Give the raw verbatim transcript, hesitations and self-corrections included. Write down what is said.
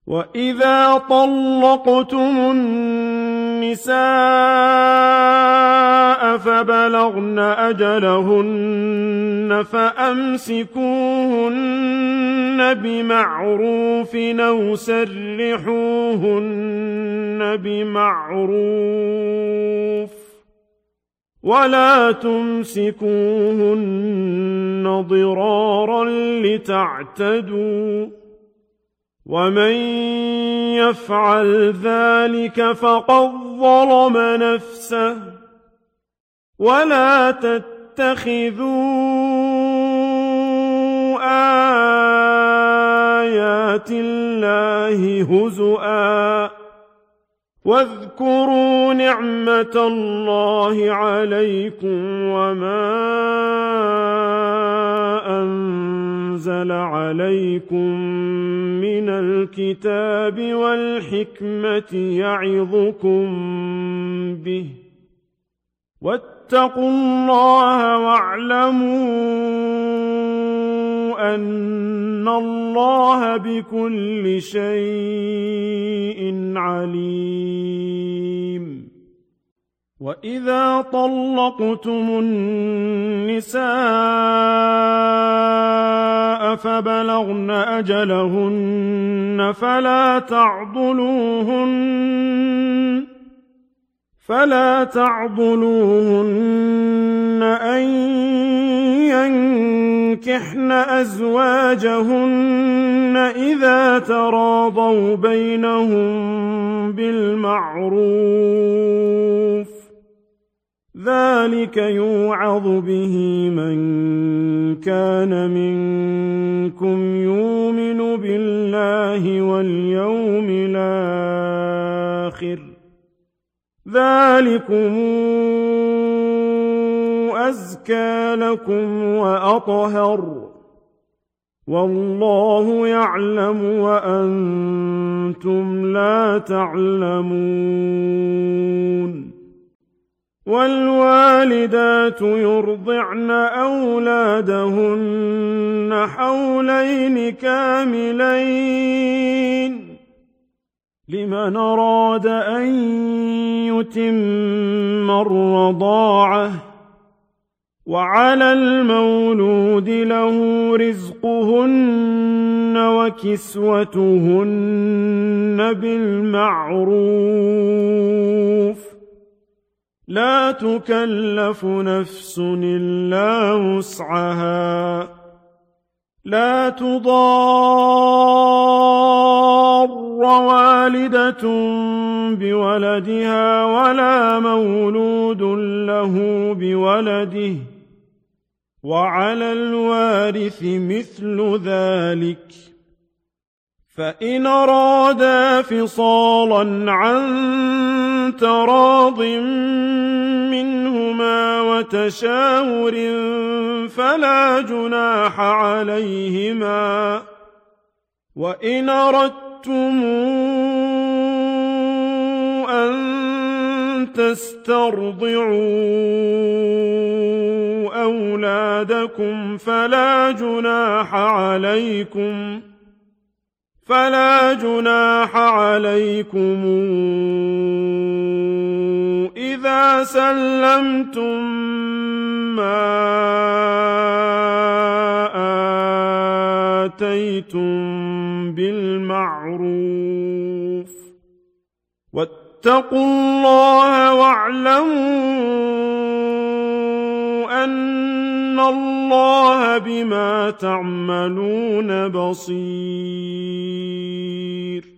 وإذا طلقتم النساء فبلغن أجلهن فأمسكوهن بمعروف أو سرحوهن بمعروف ولا تمسكوهن ضرارا لتعتدوا ومن يفعل ذلك فقد ظلم نفسه ولا تتخذوا آيات الله هزؤا واذكروا نعمة الله عليكم وما أنزل عليكم من الكتاب والحكمة يعظكم به واتقوا الله واعلموا أن الله بكل شيء عليم وإذا طلقتم النساء فبلغن أجلهن فلا تعضلوهن فلا تعضلوهن أن ينكحن أزواجهن إذا تراضوا بينهم بالمعروف ذلك يوعظ به من كان منكم يؤمن بالله واليوم الآخر ذلكم أزكى لكم وأطهر والله يعلم وأنتم لا تعلمون والوالدات يرضعن أولادهن حولين كاملين لمن أراد أن يتم الرضاعة وعلى المولود له رزقهن وكسوتهن بالمعروف لا تكلف نفس إلا وسعها لا تضار والدة بولدها ولا مولود له بولده وعلى الوارث مثل ذلك فإن أرادا فصالا عن تراض منهما وتشاور فلا جناح عليهما وإن أردتم أن تسترضعوا أولادكم فلا جناح عليكم فلا جناح عليكم إذا سلمتم ما آتيتم بالمعروف واتقوا الله واعلموا أن الله بما تعملون بصير